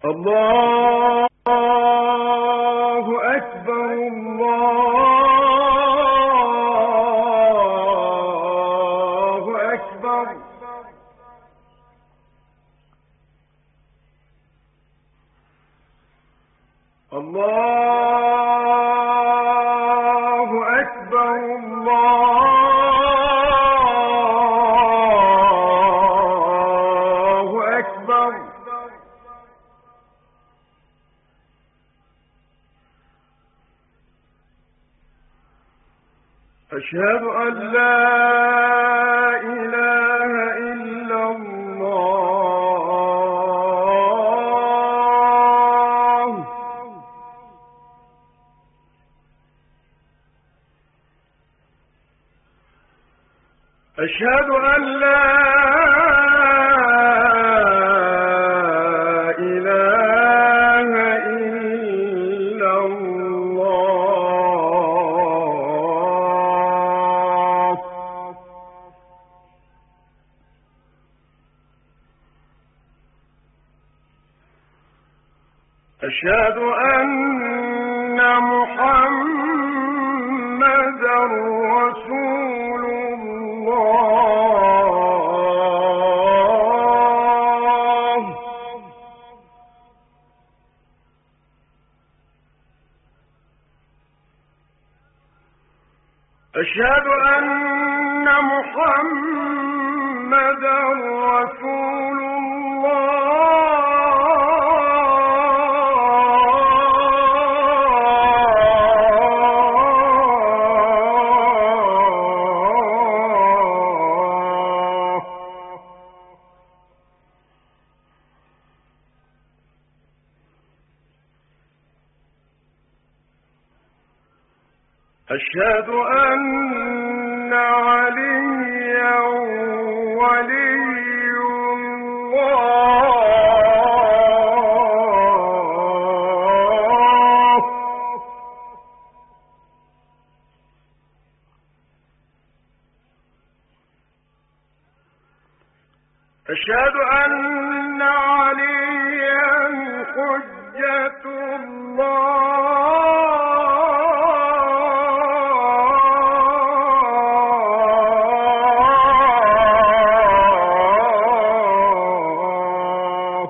الله أكبر الله أكبر. الله أكبر الله أكبر. أشهد أن لا إله إلا الله. أشهد أن لا إله إلا الله. أشهد أن محمدًا رسول الله. أشهد أن محمدًا رسول الله. أشهد أن عليا ولي الله. أشهد أن عليا حجة الله.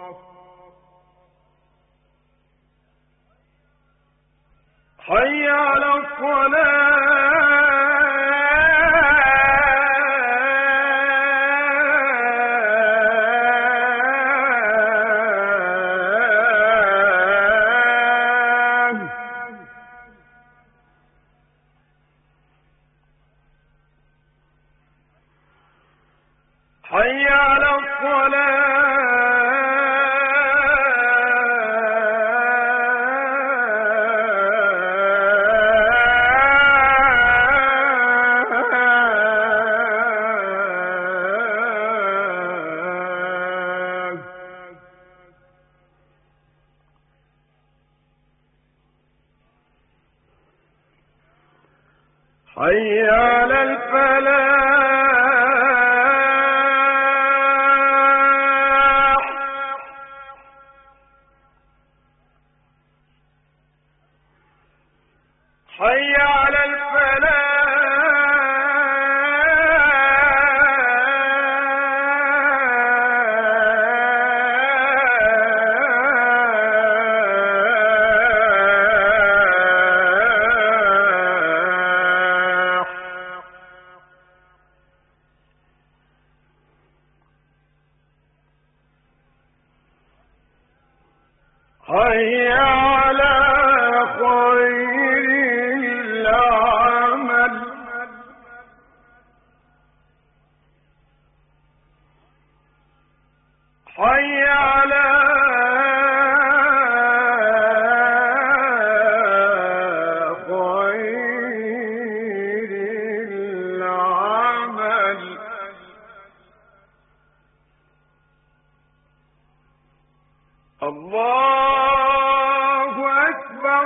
حي على الصلاة. حي على الصلاة. حي على الفلاح. حي على الفلاح. حي على خير العمل. حي على خير العمل. الله أكبر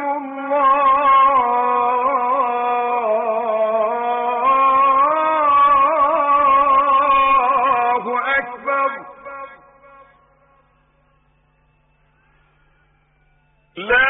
الله أكبر. لا